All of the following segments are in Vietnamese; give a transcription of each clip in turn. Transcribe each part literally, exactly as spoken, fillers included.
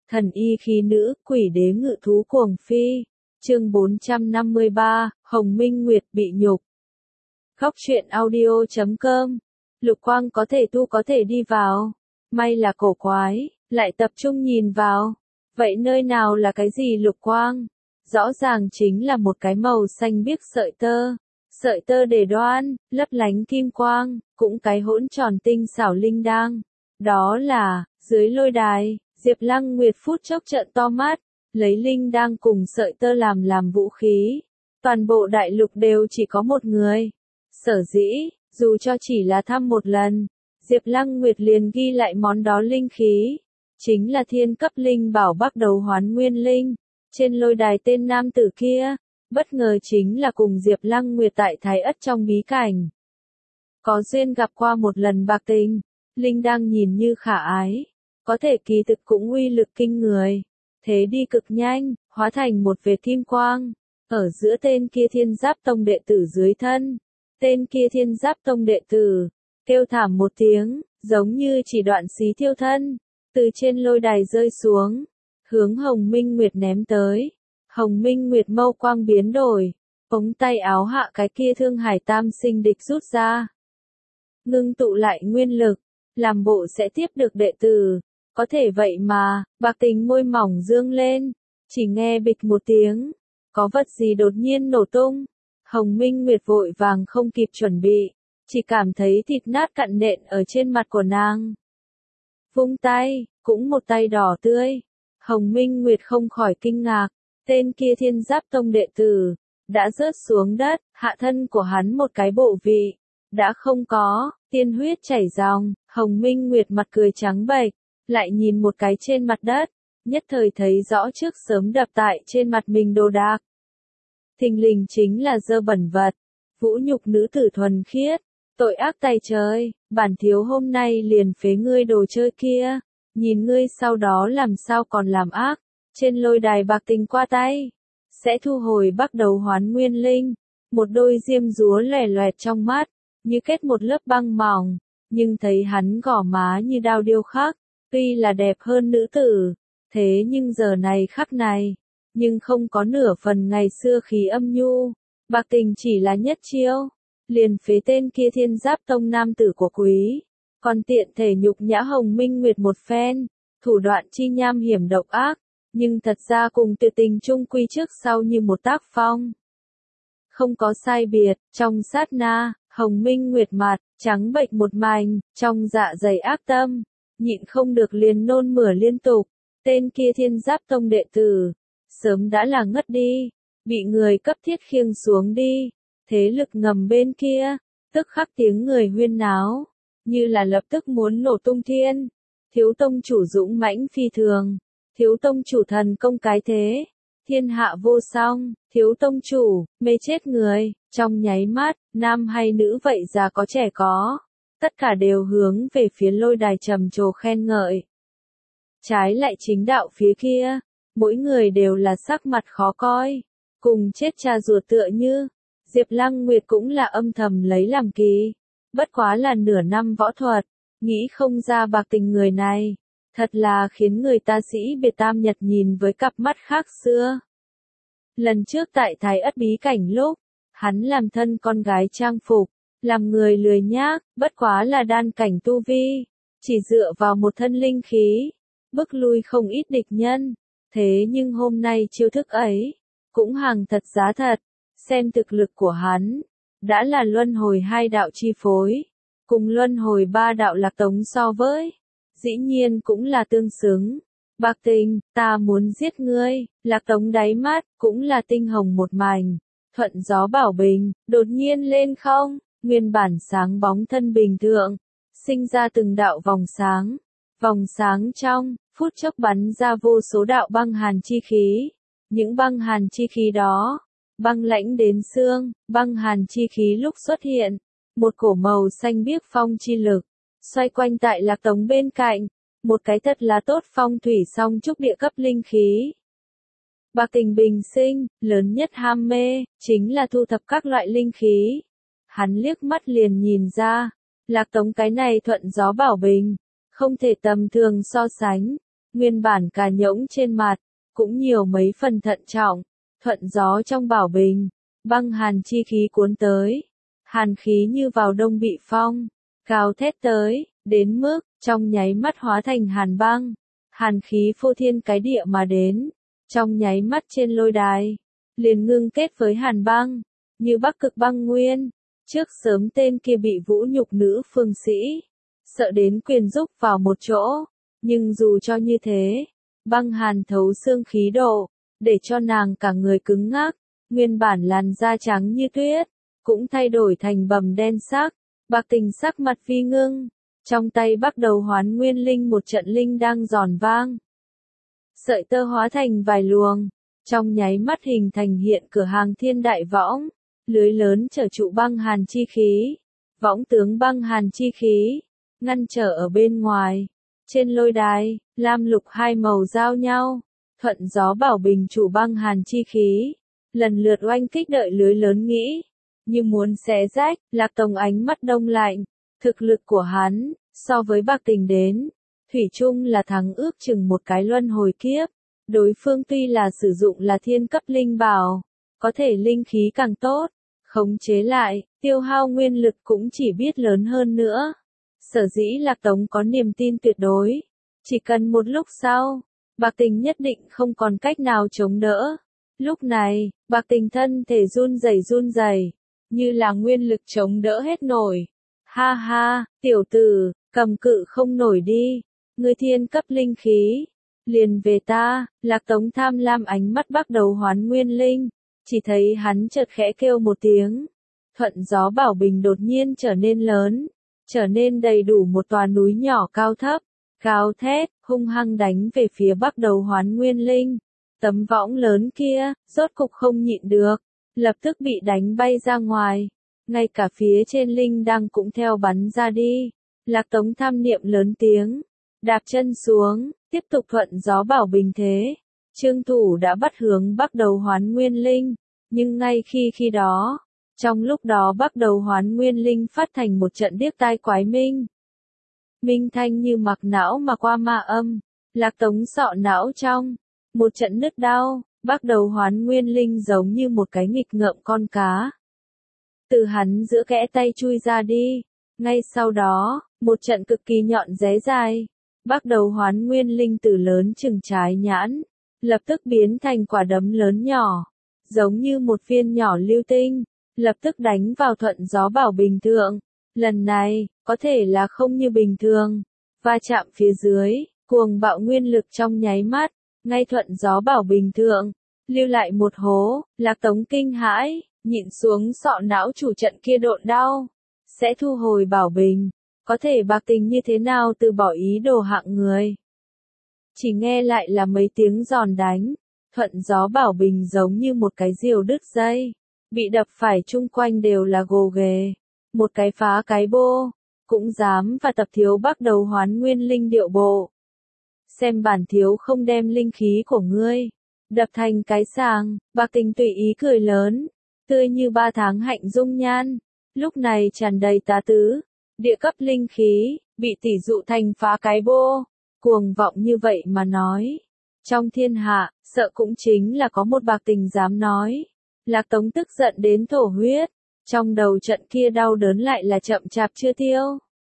Thần y khí nữ, quỷ đế ngự thú cuồng phi. Chương bốn trăm năm mươi ba, Hồng Minh Nguyệt bị nhục. Khóc chuyện audio chấm com. Lục Quang có thể tu có thể đi vào. May là cổ quái, lại tập trung nhìn vào. Vậy nơi nào là cái gì Lục Quang? Rõ ràng chính là một cái màu xanh biếc sợi tơ. Sợi tơ để đoan, lấp lánh kim quang, cũng cái hỗn tròn tinh xảo linh đang. Đó là, dưới lôi đài, Diệp Lăng Nguyệt phút chốc trợn to mắt, lấy linh đang cùng sợi tơ làm làm vũ khí. Toàn bộ đại lục đều chỉ có một người. Sở dĩ, dù cho chỉ là thăm một lần, Diệp Lăng Nguyệt liền ghi lại món đó linh khí. Chính là thiên cấp linh bảo bắt đầu hoán nguyên linh. Trên lôi đài tên nam tử kia, bất ngờ chính là cùng Diệp Lăng Nguyệt tại Thái Ất trong bí cảnh. Có duyên gặp qua một lần bạc tình, linh đang nhìn như khả ái, có thể kỳ thực cũng uy lực kinh người. Thế đi cực nhanh, hóa thành một vệt kim quang, ở giữa tên kia Thiên Giáp Tông đệ tử dưới thân. Tên kia Thiên Giáp Tông đệ tử, kêu thảm một tiếng, giống như chỉ đoạn xí thiêu thân, từ trên lôi đài rơi xuống, hướng Hồng Minh Nguyệt ném tới. Hồng Minh Nguyệt mâu quang biến đổi, ống tay áo hạ cái kia Thương Hải Tam Sinh địch rút ra. Ngưng tụ lại nguyên lực, làm bộ sẽ tiếp được đệ tử. Có thể vậy mà, bạc tình môi mỏng dương lên, chỉ nghe bịch một tiếng, có vật gì đột nhiên nổ tung. Hồng Minh Nguyệt vội vàng không kịp chuẩn bị, chỉ cảm thấy thịt nát cặn nện ở trên mặt của nàng. Vung tay, cũng một tay đỏ tươi. Hồng Minh Nguyệt không khỏi kinh ngạc, tên kia Thiên Giáp Tông đệ tử, đã rớt xuống đất, hạ thân của hắn một cái bộ vị, đã không có, tiên huyết chảy ròng. Hồng Minh Nguyệt mặt cười trắng bệch, lại nhìn một cái trên mặt đất, nhất thời thấy rõ trước sớm đập tại trên mặt mình đồ đạc. Thình lình chính là dơ bẩn vật, vũ nhục nữ tử thuần khiết, tội ác tay trời, bản thiếu hôm nay liền phế ngươi đồ chơi kia, nhìn ngươi sau đó làm sao còn làm ác. Trên lôi đài bạc tình qua tay, sẽ thu hồi bắt đầu hoán nguyên linh, một đôi diêm dúa lòe loẹt trong mắt, như kết một lớp băng mỏng, nhưng thấy hắn gò má như đao điêu khắc. Tuy là đẹp hơn nữ tử, thế nhưng giờ này khắc này, nhưng không có nửa phần ngày xưa khí âm nhu. Bạc tình chỉ là nhất chiêu, liền phế tên kia Thiên Giáp Tông nam tử của quý, còn tiện thể nhục nhã Hồng Minh Nguyệt một phen, thủ đoạn chi nham hiểm độc ác, nhưng thật ra cùng tuyệt tình chung quy trước sau như một tác phong. Không có sai biệt, trong sát na, Hồng Minh Nguyệt mặt, trắng bệch một mảnh, trong dạ dày ác tâm. Nhịn không được liền nôn mửa liên tục, tên kia Thiên Giáp Tông đệ tử, sớm đã là ngất đi, bị người cấp thiết khiêng xuống đi. Thế lực ngầm bên kia, tức khắc tiếng người huyên náo, như là lập tức muốn nổ tung thiên. Thiếu tông chủ dũng mãnh phi thường, thiếu tông chủ thần công cái thế, thiên hạ vô song, thiếu tông chủ, mê chết người. Trong nháy mắt, nam hay nữ vậy già có trẻ có, tất cả đều hướng về phía lôi đài trầm trồ khen ngợi. Trái lại chính đạo phía kia, mỗi người đều là sắc mặt khó coi, cùng chết cha ruột tựa như. Diệp Lăng Nguyệt cũng là âm thầm lấy làm kỳ, bất quá là nửa năm võ thuật, nghĩ không ra bạc tình người này, thật là khiến người ta sĩ biệt tam nhật nhìn với cặp mắt khác xưa. Lần trước tại Thái Ất bí cảnh lúc, hắn làm thân con gái trang phục, làm người lười nhác, bất quá là đan cảnh tu vi, chỉ dựa vào một thân linh khí, bức lui không ít địch nhân. Thế nhưng hôm nay chiêu thức ấy, cũng hàng thật giá thật, xem thực lực của hắn, đã là luân hồi hai đạo chi phối, cùng luân hồi ba đạo lạc tống so với, dĩ nhiên cũng là tương xứng. Bạc tình, ta muốn giết ngươi, lạc tống đáy mắt, cũng là tinh hồng một mảnh, thuận gió bảo bình, đột nhiên lên không. Nguyên bản sáng bóng thân bình thường, sinh ra từng đạo vòng sáng, vòng sáng trong, phút chốc bắn ra vô số đạo băng hàn chi khí. Những băng hàn chi khí đó, băng lãnh đến xương, băng hàn chi khí lúc xuất hiện, một cổ màu xanh biếc phong chi lực, xoay quanh tại lạc tống bên cạnh, một cái thật là tốt phong thủy song trúc địa cấp linh khí. Bạc tình bình sinh, lớn nhất ham mê, chính là thu thập các loại linh khí. Hắn liếc mắt liền nhìn ra, lạc tống cái này thuận gió bảo bình, không thể tầm thường so sánh, nguyên bản cà nhỗng trên mặt, cũng nhiều mấy phần thận trọng, thuận gió trong bảo bình, băng hàn chi khí cuốn tới, hàn khí như vào đông bị phong, gào thét tới, đến mức, trong nháy mắt hóa thành hàn băng, hàn khí phô thiên cái địa mà đến, trong nháy mắt trên lôi đài, liền ngưng kết với hàn băng, như bắc cực băng nguyên, trước sớm tên kia bị vũ nhục nữ phương sĩ, sợ đến quyền rúc vào một chỗ, nhưng dù cho như thế, băng hàn thấu xương khí độ, để cho nàng cả người cứng ngắc, nguyên bản làn da trắng như tuyết, cũng thay đổi thành bầm đen sắc, bạc tình sắc mặt vi ngưng, trong tay bắt đầu hoán nguyên linh một trận linh đang giòn vang. Sợi tơ hóa thành vài luồng, trong nháy mắt hình thành hiện cửa hàng thiên đại võng, lưới lớn trở trụ băng hàn chi khí, võng tướng băng hàn chi khí, ngăn trở ở bên ngoài. Trên lôi đài, lam lục hai màu giao nhau, thuận gió bảo bình chủ băng hàn chi khí, lần lượt oanh kích đợi lưới lớn nghĩ, như muốn xé rách, Lạc Tông ánh mắt đông lạnh, thực lực của hắn, so với bạc tình đến, thủy chung là thắng ước chừng một cái luân hồi kiếp, đối phương tuy là sử dụng là thiên cấp linh bảo, có thể linh khí càng tốt, khống chế lại, tiêu hao nguyên lực cũng chỉ biết lớn hơn nữa. Sở dĩ Lạc Tống có niềm tin tuyệt đối, chỉ cần một lúc sau, bạc tình nhất định không còn cách nào chống đỡ. Lúc này, bạc tình thân thể run rẩy run rẩy, như là nguyên lực chống đỡ hết nổi. Ha ha, tiểu tử, cầm cự không nổi đi, ngươi thiên cấp linh khí, liền về ta. Lạc Tống tham lam ánh mắt bắt đầu hoán nguyên linh, chỉ thấy hắn chợt khẽ kêu một tiếng, thuận gió bảo bình đột nhiên trở nên lớn, trở nên đầy đủ một tòa núi nhỏ cao thấp, gào thét, hung hăng đánh về phía bắt đầu hoán nguyên linh. Tấm võng lớn kia, rốt cục không nhịn được, lập tức bị đánh bay ra ngoài, ngay cả phía trên linh đăng cũng theo bắn ra đi. Lạc Tống tham niệm lớn tiếng, đạp chân xuống, tiếp tục thuận gió bảo bình thế. Trương thủ đã bắt hướng bắt đầu hoán nguyên linh, nhưng ngay khi khi đó, trong lúc đó bắt đầu hoán nguyên linh phát thành một trận điếc tai quái minh. Minh thanh như mặc não mà qua ma âm, Lạc Tống sọ não trong, một trận nứt đau, bắt đầu hoán nguyên linh giống như một cái nghịch ngợm con cá. Từ hắn giữa kẽ tay chui ra đi, ngay sau đó, một trận cực kỳ nhọn ré dài, bắt đầu hoán nguyên linh từ lớn chừng trái nhãn, lập tức biến thành quả đấm lớn nhỏ, giống như một viên nhỏ lưu tinh, lập tức đánh vào thuận gió bảo bình thượng. Lần này, có thể là không như bình thường, va chạm phía dưới, cuồng bạo nguyên lực trong nháy mắt, ngay thuận gió bảo bình thượng, lưu lại một hố. Lạc Tống kinh hãi, nhịn xuống sọ não chủ trận kia độn đau, sẽ thu hồi bảo bình, có thể bạc tình như thế nào từ bỏ ý đồ hạng người. Chỉ nghe lại là mấy tiếng giòn đánh, thuận gió bảo bình giống như một cái diều đứt dây, bị đập phải chung quanh đều là gồ ghề, một cái phá cái bô, cũng dám và tập thiếu bắt đầu hoán nguyên linh điệu bộ. Xem bản thiếu không đem linh khí của ngươi, đập thành cái sàng. Bạc tình tùy ý cười lớn, tươi như ba tháng hạnh dung nhan, lúc này tràn đầy tá tứ, địa cấp linh khí, bị tỷ dụ thành phá cái bô, cuồng vọng như vậy mà nói. Trong thiên hạ, sợ cũng chính là có một bạc tình dám nói. Lạc Tống tức giận đến thổ huyết, trong đầu trận kia đau đớn lại là chậm chạp chưa tiêu.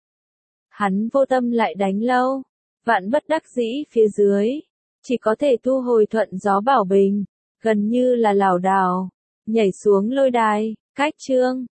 Hắn vô tâm lại đánh lâu, vạn bất đắc dĩ phía dưới, chỉ có thể thu hồi thuận gió bảo bình, gần như là lảo đảo, nhảy xuống lôi đài. Cách chương